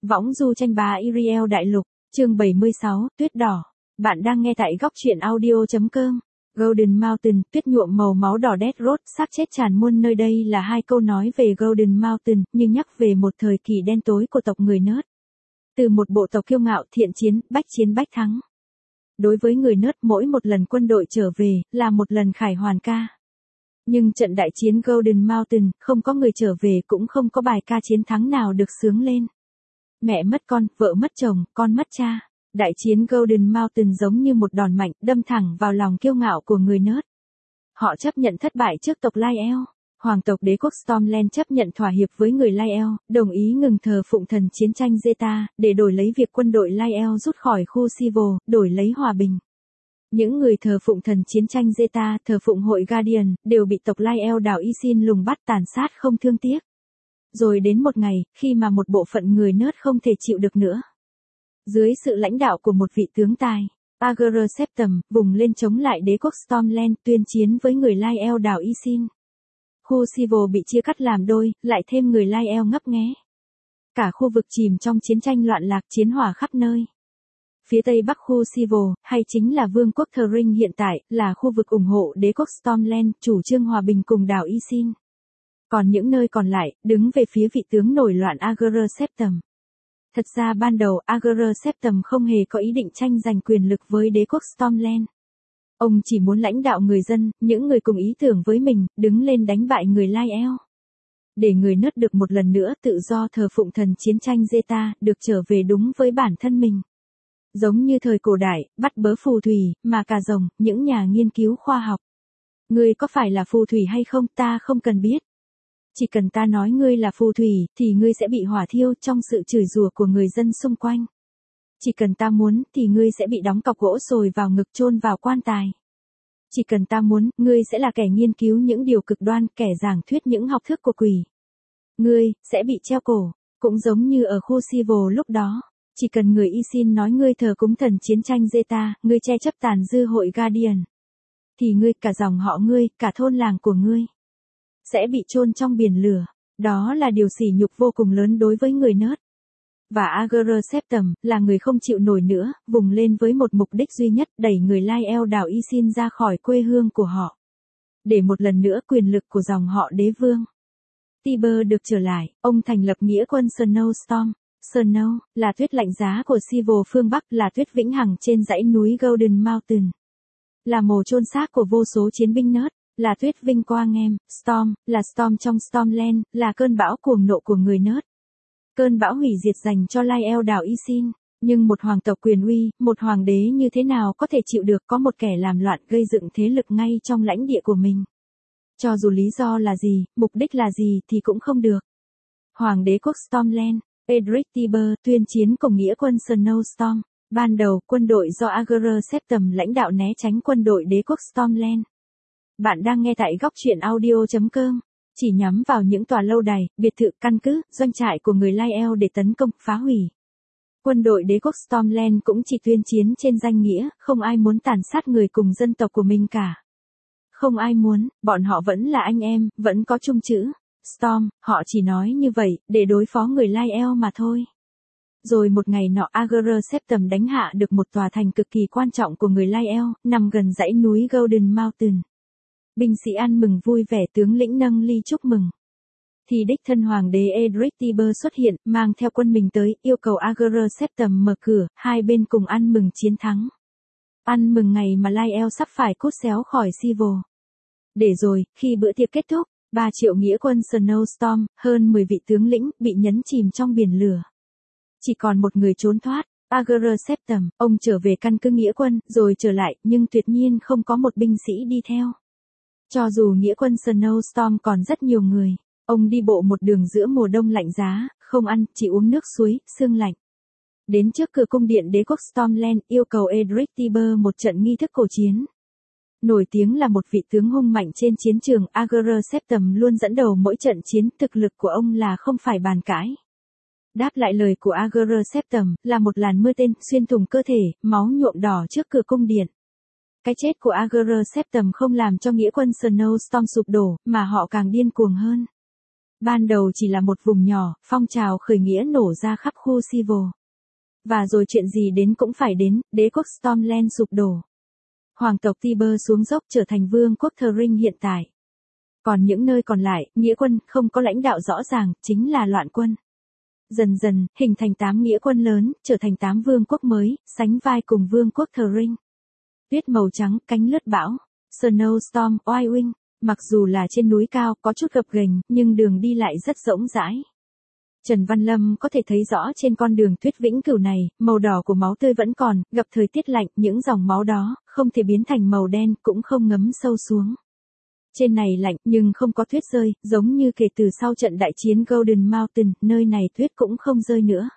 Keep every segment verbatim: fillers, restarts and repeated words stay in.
Võng du tranh bá Iriel đại lục, chương bảy mươi sáu, tuyết đỏ. Bạn đang nghe tại góc truyện audio.com. Golden Mountain, tuyết nhuộm màu máu đỏ Death Road, xác chết tràn muôn nơi. Đây là hai câu nói về Golden Mountain, nhưng nhắc về một thời kỳ đen tối của tộc người Nớt. Từ một bộ tộc kiêu ngạo, thiện chiến, bách chiến bách thắng. Đối với người Nớt, mỗi một lần quân đội trở về, là một lần khải hoàn ca. Nhưng trận đại chiến Golden Mountain, không có người trở về, cũng không có bài ca chiến thắng nào được xướng lên. Mẹ mất con, vợ mất chồng, con mất cha. Đại chiến Golden Mountain giống như một đòn mạnh, đâm thẳng vào lòng kiêu ngạo của người Nớt. Họ chấp nhận thất bại trước tộc Laiel. Hoàng tộc đế quốc Stormland chấp nhận thỏa hiệp với người Laiel, đồng ý ngừng thờ phụng thần chiến tranh Zeta, để đổi lấy việc quân đội Laiel rút khỏi khu Civil, đổi lấy hòa bình. Những người thờ phụng thần chiến tranh Zeta, thờ phụng hội Guardian, đều bị tộc Laiel đảo Isin lùng bắt tàn sát không thương tiếc. Rồi đến một ngày, khi mà một bộ phận người Nớt không thể chịu được nữa. Dưới sự lãnh đạo của một vị tướng tài, Ager Septum, vùng lên chống lại đế quốc Stormland, tuyên chiến với người Laiel đảo Isin. Khu Civil bị chia cắt làm đôi, lại thêm người Laiel ngấp nghé. Cả khu vực chìm trong chiến tranh loạn lạc, chiến hỏa khắp nơi. Phía tây bắc khu Civil, hay chính là Vương quốc Thờ Ring hiện tại, là khu vực ủng hộ đế quốc Stormland, chủ trương hòa bình cùng đảo Isin. Còn những nơi còn lại, đứng về phía vị tướng nổi loạn Ager Septum. Thật ra ban đầu Ager Septum không hề có ý định tranh giành quyền lực với đế quốc Stormland. Ông chỉ muốn lãnh đạo người dân, những người cùng ý tưởng với mình, đứng lên đánh bại người Laiel. Để người Nớt được một lần nữa tự do thờ phụng thần chiến tranh Zeta, được trở về đúng với bản thân mình. Giống như thời cổ đại, bắt bớ phù thủy, mà cà rồng, những nhà nghiên cứu khoa học. Ngươi có phải là phù thủy hay không, ta không cần biết. Chỉ cần ta nói ngươi là phù thủy, thì ngươi sẽ bị hỏa thiêu trong sự chửi rủa của người dân xung quanh. Chỉ cần ta muốn, thì ngươi sẽ bị đóng cọc gỗ sồi vào ngực chôn vào quan tài. Chỉ cần ta muốn, ngươi sẽ là kẻ nghiên cứu những điều cực đoan, kẻ giảng thuyết những học thức của quỷ. Ngươi, sẽ bị treo cổ, cũng giống như ở khu Civil lúc đó. Chỉ cần người Isin nói ngươi thờ cúng thần chiến tranh Zeta, ngươi che chấp tàn dư hội Guardian. Thì ngươi, cả dòng họ ngươi, cả thôn làng của ngươi sẽ bị chôn trong biển lửa. Đó là điều sỉ nhục vô cùng lớn đối với người Nớt. Và Ager Septum, là người không chịu nổi nữa, vùng lên với một mục đích duy nhất, đẩy người Laiel đảo Isin ra khỏi quê hương của họ. Để một lần nữa quyền lực của dòng họ đế vương Tiber được trở lại, ông thành lập nghĩa quân Snowstorm. Snow, là tuyết lạnh giá của Civil phương Bắc, là tuyết vĩnh hằng trên dãy núi Golden Mountain. Là mồ chôn xác của vô số chiến binh Nớt. Là tuyết vinh quang em. Storm, là Storm trong Stormland, là cơn bão cuồng nộ của người Nớt. Cơn bão hủy diệt dành cho Laiel đảo Isin. Nhưng một hoàng tộc quyền uy, một hoàng đế như thế nào có thể chịu được có một kẻ làm loạn gây dựng thế lực ngay trong lãnh địa của mình. Cho dù lý do là gì, mục đích là gì thì cũng không được. Hoàng đế quốc Stormland, Edric Tiber, tuyên chiến cùng nghĩa quân Snowstorm. Ban đầu, quân đội do Ager Septum lãnh đạo né tránh quân đội đế quốc Stormland. Bạn đang nghe tại góc truyện audio.com. Chỉ nhắm vào những tòa lâu đài, biệt thự, căn cứ, doanh trại của người Laiel để tấn công, phá hủy. Quân đội đế quốc Stormland cũng chỉ tuyên chiến trên danh nghĩa, không ai muốn tàn sát người cùng dân tộc của mình cả. Không ai muốn, bọn họ vẫn là anh em, vẫn có chung chữ. Storm, họ chỉ nói như vậy, để đối phó người Laiel mà thôi. Rồi một ngày nọ Ager Septum đánh hạ được một tòa thành cực kỳ quan trọng của người Laiel, nằm gần dãy núi Golden Mountain. Binh sĩ ăn mừng vui vẻ, tướng lĩnh nâng ly chúc mừng. Thì đích thân hoàng đế Edric Tiber xuất hiện, mang theo quân mình tới, yêu cầu Ager Septum mở cửa, hai bên cùng ăn mừng chiến thắng. Ăn mừng ngày mà Laiel sắp phải cút xéo khỏi Civil. Để rồi, khi bữa tiệc kết thúc, ba triệu nghĩa quân Snowstorm, hơn mười vị tướng lĩnh, bị nhấn chìm trong biển lửa. Chỉ còn một người trốn thoát, Ager Septum, ông trở về căn cứ nghĩa quân, rồi trở lại, nhưng tuyệt nhiên không có một binh sĩ đi theo. Cho dù nghĩa quân Snowstorm còn rất nhiều người, ông đi bộ một đường giữa mùa đông lạnh giá, không ăn, chỉ uống nước suối, sương lạnh. Đến trước cửa cung điện đế quốc Stormland, yêu cầu Edric Tiber một trận nghi thức cổ chiến. Nổi tiếng là một vị tướng hung mạnh trên chiến trường, Ager Septum luôn dẫn đầu mỗi trận chiến, thực lực của ông là không phải bàn cãi. Đáp lại lời của Ager Septum, là một làn mưa tên, xuyên thủng cơ thể, máu nhuộm đỏ trước cửa cung điện. Cái chết của Ager Septum không làm cho nghĩa quân Snowstorm sụp đổ, mà họ càng điên cuồng hơn. Ban đầu chỉ là một vùng nhỏ, phong trào khởi nghĩa nổ ra khắp khu Civil. Và rồi chuyện gì đến cũng phải đến, đế quốc Stormland sụp đổ. Hoàng tộc Tiber xuống dốc trở thành vương quốc Thờ Ring hiện tại. Còn những nơi còn lại, nghĩa quân không có lãnh đạo rõ ràng, chính là loạn quân. Dần dần, hình thành tám nghĩa quân lớn, trở thành tám vương quốc mới, sánh vai cùng vương quốc Thờ Ring. Tuyết màu trắng, cánh lướt bão, Snowstorm, Oiwing, mặc dù là trên núi cao có chút gập ghềnh, nhưng đường đi lại rất rỗng rãi. Trần Văn Lâm có thể thấy rõ trên con đường tuyết vĩnh cửu này, màu đỏ của máu tươi vẫn còn, gặp thời tiết lạnh, những dòng máu đó, không thể biến thành màu đen, cũng không ngấm sâu xuống. Trên này lạnh, nhưng không có tuyết rơi, giống như kể từ sau trận đại chiến Golden Mountain, nơi này tuyết cũng không rơi nữa.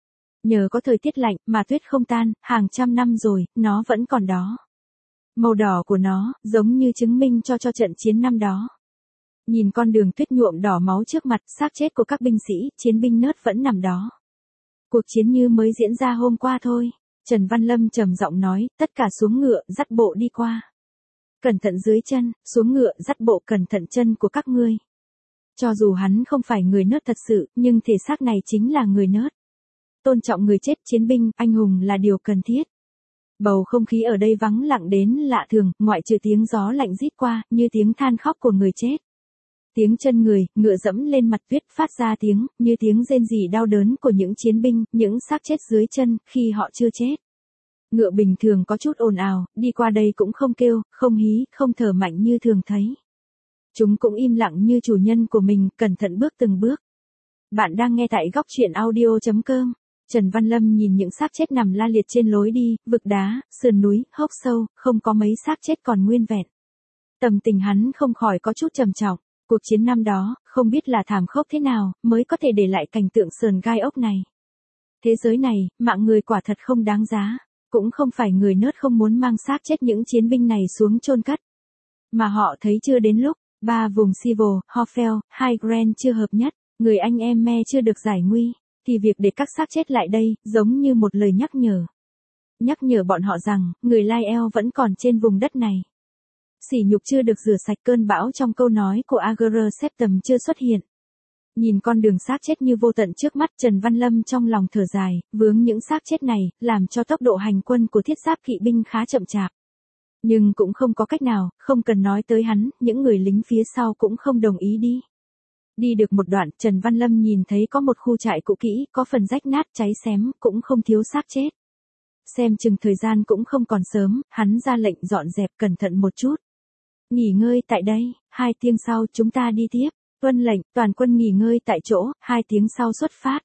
Nhờ có thời tiết lạnh, mà tuyết không tan, hàng trăm năm rồi, nó vẫn còn đó. Màu đỏ của nó, giống như chứng minh cho cho trận chiến năm đó. Nhìn con đường tuyết nhuộm đỏ máu trước mặt, xác chết của các binh sĩ, chiến binh nớt vẫn nằm đó. Cuộc chiến như mới diễn ra hôm qua thôi. Trần Văn Lâm trầm giọng nói, tất cả xuống ngựa, dắt bộ đi qua. Cẩn thận dưới chân, xuống ngựa, dắt bộ cẩn thận chân của các ngươi. Cho dù hắn không phải người nớt thật sự, nhưng thể xác này chính là người nớt. Tôn trọng người chết, chiến binh, anh hùng là điều cần thiết. Bầu không khí ở đây vắng lặng đến lạ thường, ngoại trừ tiếng gió lạnh rít qua, như tiếng than khóc của người chết. Tiếng chân người, ngựa dẫm lên mặt tuyết phát ra tiếng, như tiếng rên rỉ đau đớn của những chiến binh, những xác chết dưới chân, khi họ chưa chết. Ngựa bình thường có chút ồn ào, đi qua đây cũng không kêu, không hí, không thở mạnh như thường thấy. Chúng cũng im lặng như chủ nhân của mình, cẩn thận bước từng bước. Bạn đang nghe tại góc truyện audio chấm com. Trần Văn Lâm nhìn những xác chết nằm la liệt trên lối đi, vực đá, sườn núi, hốc sâu, không có mấy xác chết còn nguyên vẹn. Tâm tình hắn không khỏi có chút trầm trọng. Cuộc chiến năm đó, không biết là thảm khốc thế nào, mới có thể để lại cảnh tượng sườn gai ốc này. Thế giới này, mạng người quả thật không đáng giá. Cũng không phải người nớt không muốn mang xác chết những chiến binh này xuống chôn cất. Mà họ thấy chưa đến lúc, ba vùng Civil, Hofel, High Grand chưa hợp nhất, người anh em me chưa được giải nguy, thì việc để các xác chết lại đây, giống như một lời nhắc nhở. Nhắc nhở bọn họ rằng, người Lael vẫn còn trên vùng đất này. Sỉ nhục chưa được rửa sạch, cơn bão trong câu nói của Ager Septum chưa xuất hiện. Nhìn con đường xác chết như vô tận trước mắt, Trần Văn Lâm trong lòng thở dài, vướng những xác chết này, làm cho tốc độ hành quân của thiết giáp kỵ binh khá chậm chạp. Nhưng cũng không có cách nào, không cần nói tới hắn, những người lính phía sau cũng không đồng ý đi. Đi được một đoạn, Trần Văn Lâm nhìn thấy có một khu trại cũ kỹ, có phần rách nát, cháy xém, cũng không thiếu xác chết. Xem chừng thời gian cũng không còn sớm, hắn ra lệnh dọn dẹp cẩn thận một chút. Nghỉ ngơi tại đây, hai tiếng sau chúng ta đi tiếp. Tuân lệnh, toàn quân nghỉ ngơi tại chỗ, hai tiếng sau xuất phát.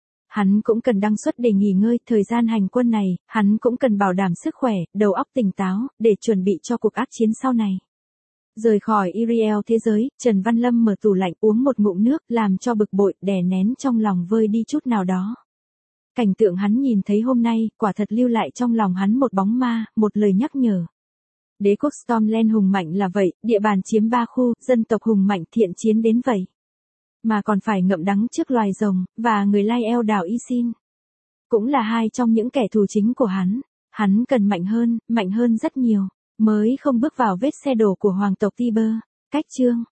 Hắn cũng cần đăng xuất để nghỉ ngơi, thời gian hành quân này, hắn cũng cần bảo đảm sức khỏe, đầu óc tỉnh táo, để chuẩn bị cho cuộc ác chiến sau này. Rời khỏi Iriel thế giới, Trần Văn Lâm mở tủ lạnh uống một ngụm nước, làm cho bực bội, đè nén trong lòng vơi đi chút nào đó. Cảnh tượng hắn nhìn thấy hôm nay, quả thật lưu lại trong lòng hắn một bóng ma, một lời nhắc nhở. Đế quốc Stormland hùng mạnh là vậy, địa bàn chiếm ba khu, dân tộc hùng mạnh thiện chiến đến vậy. Mà còn phải ngậm đắng trước loài rồng, và người Lael đảo Isin. Cũng là hai trong những kẻ thù chính của hắn. Hắn cần mạnh hơn, mạnh hơn rất nhiều, mới không bước vào vết xe đổ của hoàng tộc Tiber. Cách chương